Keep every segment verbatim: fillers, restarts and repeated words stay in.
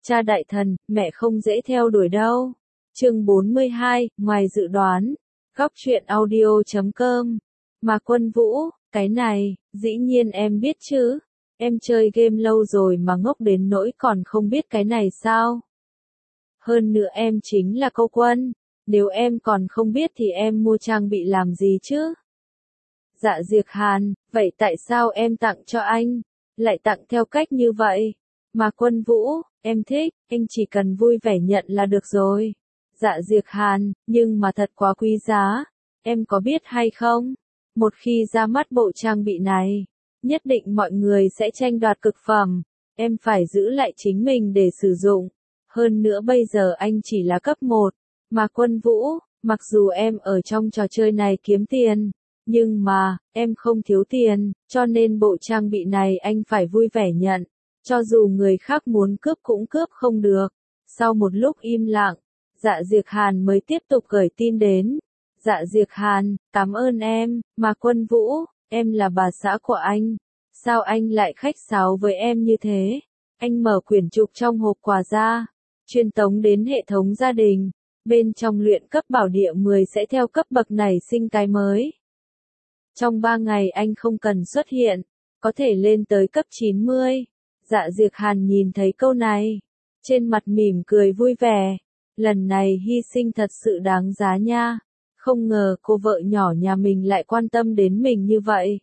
Cha đại thần, mẹ không dễ theo đuổi đâu. Chương bốn mươi hai, ngoài dự đoán. Góc truyện audio chấm com. Mà Quân Vũ, cái này, dĩ nhiên em biết chứ. Em chơi game lâu rồi mà ngốc đến nỗi còn không biết cái này sao? Hơn nữa em chính là Câu Quân. Nếu em còn không biết thì em mua trang bị làm gì chứ? Dạ Diệc Hàn, vậy tại sao em tặng cho anh? Lại tặng theo cách như vậy? Mà Quân Vũ, em thích, anh chỉ cần vui vẻ nhận là được rồi. Dạ Diệc Hàn, nhưng mà thật quá quý giá. Em có biết hay không? Một khi ra mắt bộ trang bị này, nhất định mọi người sẽ tranh đoạt cực phẩm. Em phải giữ lại chính mình để sử dụng. Hơn nữa bây giờ anh chỉ là cấp một. Mà Quân Vũ, mặc dù em ở trong trò chơi này kiếm tiền, nhưng mà, em không thiếu tiền, cho nên bộ trang bị này anh phải vui vẻ nhận. Cho dù người khác muốn cướp cũng cướp không được. Sau một lúc im lặng, Dạ Diệc Hàn mới tiếp tục gửi tin đến. Dạ Diệc Hàn, cảm ơn em, mà Quân Vũ, em là bà xã của anh. Sao anh lại khách sáo với em như thế? Anh mở quyển trục trong hộp quà ra, truyền tống đến hệ thống gia đình. Bên trong luyện cấp bảo địa mười sẽ theo cấp bậc này sinh cái mới. Trong ba ngày anh không cần xuất hiện, có thể lên tới cấp chín mươi. Dạ Diệc Hàn nhìn thấy câu này, trên mặt mỉm cười vui vẻ. Lần này hy sinh thật sự đáng giá nha. Không ngờ cô vợ nhỏ nhà mình lại quan tâm đến mình như vậy.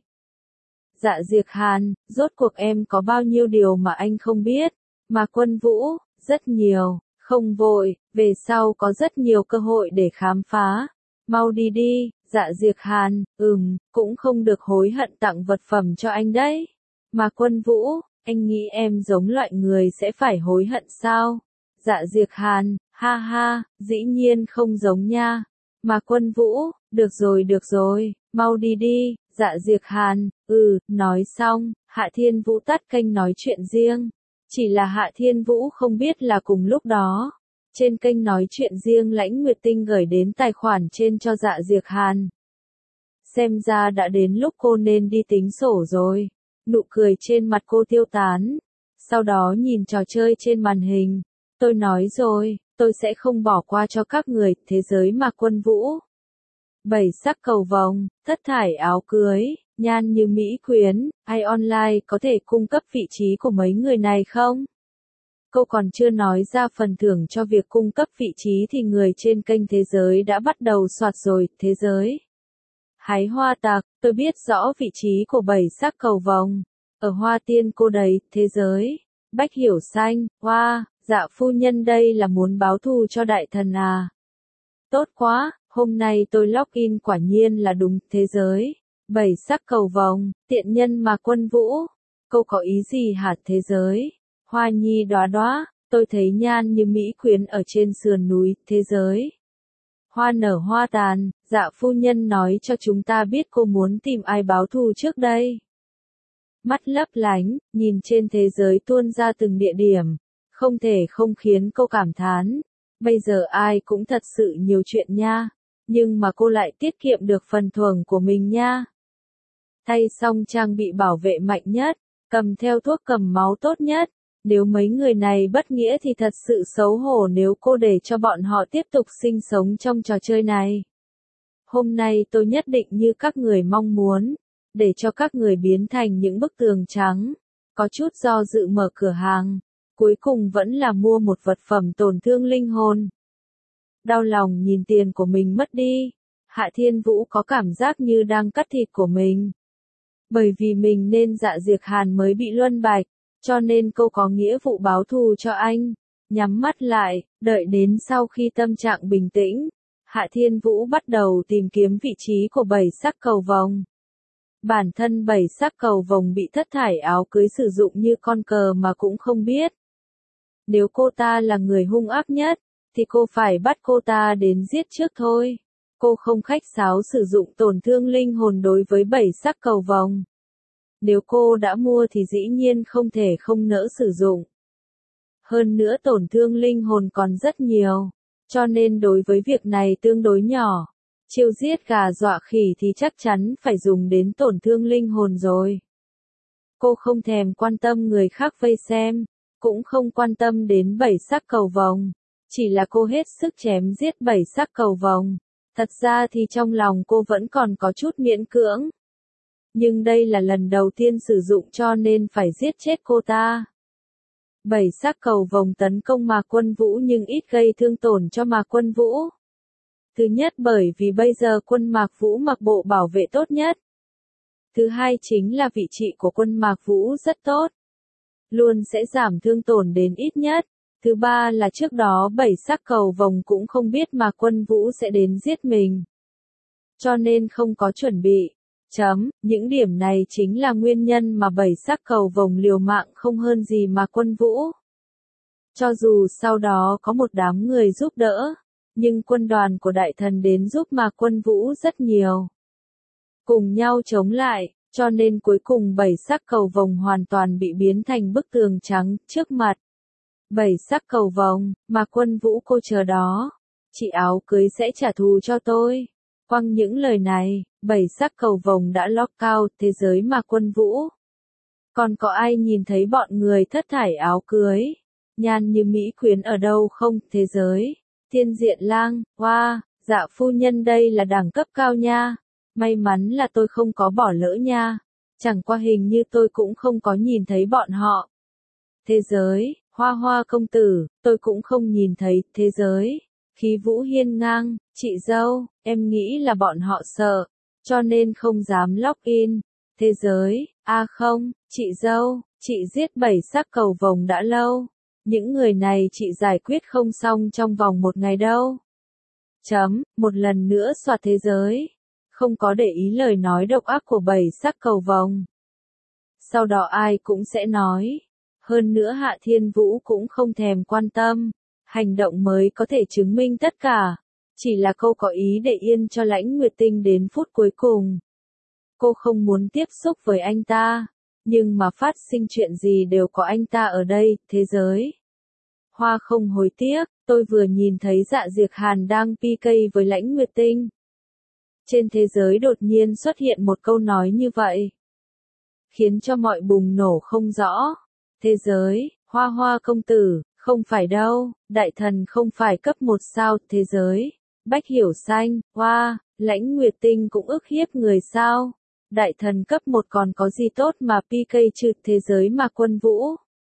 Dạ Diệc Hàn, rốt cuộc em có bao nhiêu điều mà anh không biết? Mà Quân Vũ, rất nhiều, không vội, về sau có rất nhiều cơ hội để khám phá. Mau đi đi, Dạ Diệc Hàn, ừm, cũng không được hối hận tặng vật phẩm cho anh đấy. Mà Quân Vũ, anh nghĩ em giống loại người sẽ phải hối hận sao? Dạ Diệc Hàn, ha ha, dĩ nhiên không giống nha. Mà Quân Vũ, được rồi được rồi, mau đi đi. Dạ Diệc Hàn, ừ, nói xong, Hạ Thiên Vũ tắt kênh nói chuyện riêng. Chỉ là Hạ Thiên Vũ không biết là cùng lúc đó, trên kênh nói chuyện riêng Lãnh Nguyệt Tinh gửi đến tài khoản trên cho Dạ Diệc Hàn. Xem ra đã đến lúc cô nên đi tính sổ rồi. Nụ cười trên mặt cô tiêu tán. Sau đó nhìn trò chơi trên màn hình. Tôi nói rồi, tôi sẽ không bỏ qua cho các người, thế giới mà Quân Vũ. Bảy sắc cầu vồng, thất thải áo cưới, nhan như mỹ quyến, ai online có thể cung cấp vị trí của mấy người này không? Cô còn chưa nói ra phần thưởng cho việc cung cấp vị trí thì người trên kênh thế giới đã bắt đầu soạt rồi, thế giới. Hái hoa tạc, tôi biết rõ vị trí của bảy sắc cầu vồng. Ở Hoa Tiên cô đấy, thế giới. Bách Hiểu Xanh, hoa, wow, dạ phu nhân đây là muốn báo thù cho đại thần à. Tốt quá, hôm nay tôi login quả nhiên là đúng, thế giới. Bảy sắc cầu vồng, tiện nhân mà Quân Vũ. Câu có ý gì hả thế giới? Hoa nhi đóa đóa, tôi thấy nhan như mỹ quyến ở trên sườn núi, thế giới. Hoa nở hoa tàn, dạ phu nhân nói cho chúng ta biết cô muốn tìm ai báo thù trước đây. Mắt lấp lánh, nhìn trên thế giới tuôn ra từng địa điểm, không thể không khiến cô cảm thán. Bây giờ ai cũng thật sự nhiều chuyện nha, nhưng mà cô lại tiết kiệm được phần thưởng của mình nha. Thay xong trang bị bảo vệ mạnh nhất, cầm theo thuốc cầm máu tốt nhất. Nếu mấy người này bất nghĩa thì thật sự xấu hổ nếu cô để cho bọn họ tiếp tục sinh sống trong trò chơi này. Hôm nay tôi nhất định như các người mong muốn, để cho các người biến thành những bức tường trắng. Có chút do dự mở cửa hàng, cuối cùng vẫn là mua một vật phẩm tổn thương linh hồn. Đau lòng nhìn tiền của mình mất đi, Hạ Thiên Vũ có cảm giác như đang cắt thịt của mình. Bởi vì mình nên Dạ Diệc Hàn mới bị luân bạch, cho nên cô có nghĩa vụ báo thù cho anh. Nhắm mắt lại, đợi đến sau khi tâm trạng bình tĩnh, Hạ Thiên Vũ bắt đầu tìm kiếm vị trí của bảy sắc cầu vồng. Bản thân bảy sắc cầu vồng bị thất thải áo cưới sử dụng như con cờ mà cũng không biết. Nếu cô ta là người hung ác nhất, thì cô phải bắt cô ta đến giết trước thôi. Cô không khách sáo sử dụng tổn thương linh hồn đối với bảy sắc cầu vồng. Nếu cô đã mua thì dĩ nhiên không thể không nỡ sử dụng. Hơn nữa tổn thương linh hồn còn rất nhiều, cho nên đối với việc này tương đối nhỏ. Chiêu giết gà dọa khỉ thì chắc chắn phải dùng đến tổn thương linh hồn rồi. Cô không thèm quan tâm người khác vây xem, cũng không quan tâm đến bảy sắc cầu vồng. Chỉ là cô hết sức chém giết bảy sắc cầu vồng. Thật ra thì trong lòng cô vẫn còn có chút miễn cưỡng. Nhưng đây là lần đầu tiên sử dụng cho nên phải giết chết cô ta. Bảy sắc cầu vồng tấn công Mạc Quân Vũ nhưng ít gây thương tổn cho Mạc Quân Vũ. Thứ nhất bởi vì bây giờ quân Mạc Vũ mặc bộ bảo vệ tốt nhất. Thứ hai chính là vị trí của quân Mạc Vũ rất tốt. Luôn sẽ giảm thương tổn đến ít nhất. Thứ ba là trước đó bảy sắc cầu vồng cũng không biết Mạc Quân Vũ sẽ đến giết mình. Cho nên không có chuẩn bị. Chấm, những điểm này chính là nguyên nhân mà bảy sắc cầu vồng liều mạng không hơn gì Mạc Quân Vũ. Cho dù sau đó có một đám người giúp đỡ, nhưng quân đoàn của đại thần đến giúp Mạc Quân Vũ rất nhiều. Cùng nhau chống lại, cho nên cuối cùng bảy sắc cầu vồng hoàn toàn bị biến thành bức tường trắng trước mặt. Bảy sắc cầu vồng, Mạc Quân Vũ cô chờ đó. Chị áo cưới sẽ trả thù cho tôi. Quăng những lời này, bảy sắc cầu vồng đã lock out thế giới Mạc Quân Vũ. Còn có ai nhìn thấy bọn người thất thải áo cưới? Nhan như Mỹ quyến ở đâu không? Thế giới. Thiên diện lang, hoa, wow, dạ phu nhân đây là đẳng cấp cao nha. May mắn là tôi không có bỏ lỡ nha. Chẳng qua hình như tôi cũng không có nhìn thấy bọn họ. Thế giới, hoa hoa công tử, tôi cũng không nhìn thấy. Thế giới, khí vũ hiên ngang, chị dâu, em nghĩ là bọn họ sợ, cho nên không dám login. Thế giới, a à không, chị dâu, chị giết bảy sắc cầu vồng đã lâu. Những người này chị giải quyết không xong trong vòng một ngày đâu. Chấm, một lần nữa soạt thế giới. Không có để ý lời nói độc ác của bảy sắc cầu vồng. Sau đó ai cũng sẽ nói. Hơn nữa Hạ Thiên Vũ cũng không thèm quan tâm. Hành động mới có thể chứng minh tất cả. Chỉ là cô có ý để yên cho Lãnh Nguyệt Tinh đến phút cuối cùng. Cô không muốn tiếp xúc với anh ta. Nhưng mà phát sinh chuyện gì đều có anh ta ở đây, thế giới. Hoa không hối tiếc, tôi vừa nhìn thấy Dạ Diệc Hàn đang pê ca với Lãnh Nguyệt Tinh. Trên thế giới đột nhiên xuất hiện một câu nói như vậy. Khiến cho mọi bùng nổ không rõ. Thế giới, hoa hoa công tử, không phải đâu, đại thần không phải cấp một sao, thế giới. Bách Hiểu Xanh, hoa, Lãnh Nguyệt Tinh cũng ức hiếp người sao. Đại thần cấp một còn có gì tốt mà pê ca chứ, thế giới Mạc Quân Vũ.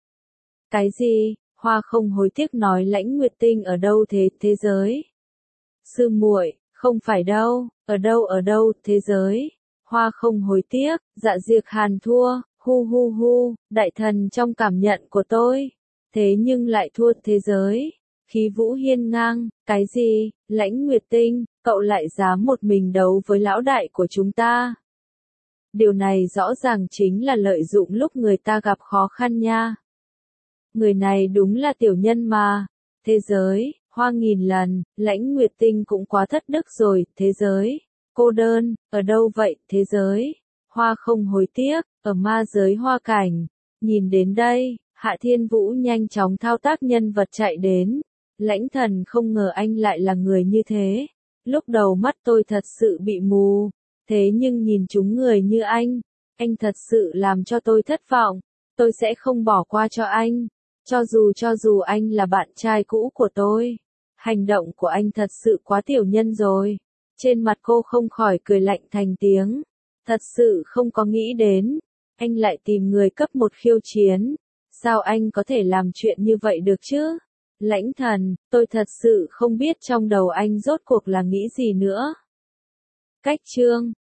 Cái gì, hoa không hối tiếc nói Lãnh Nguyệt Tinh ở đâu thế, thế giới. Sư muội, không phải đâu, ở đâu ở đâu, thế giới. Hoa không hối tiếc, Dạ Diệc Hàn thua, hu hu hu, đại thần trong cảm nhận của tôi. Thế nhưng lại thua thế giới. Khí vũ hiên ngang, cái gì, Lãnh Nguyệt Tinh, cậu lại dám một mình đấu với lão đại của chúng ta. Điều này rõ ràng chính là lợi dụng lúc người ta gặp khó khăn nha. Người này đúng là tiểu nhân mà. Thế giới, hoa nghìn lần, Lãnh Nguyệt Tinh cũng quá thất đức rồi, thế giới. Cô đơn, ở đâu vậy, thế giới. Hoa không hối tiếc, ở ma giới hoa cảnh. Nhìn đến đây, Hạ Thiên Vũ nhanh chóng thao tác nhân vật chạy đến. Lãnh thần không ngờ anh lại là người như thế. Lúc đầu mắt tôi thật sự bị mù. Thế nhưng nhìn chúng người như anh, anh thật sự làm cho tôi thất vọng. Tôi sẽ không bỏ qua cho anh. Cho dù cho dù anh là bạn trai cũ của tôi. Hành động của anh thật sự quá tiểu nhân rồi. Trên mặt cô không khỏi cười lạnh thành tiếng. Thật sự không có nghĩ đến. Anh lại tìm người cấp một khiêu chiến. Sao anh có thể làm chuyện như vậy được chứ? Lãnh thần, tôi thật sự không biết trong đầu anh rốt cuộc là nghĩ gì nữa. Cách chương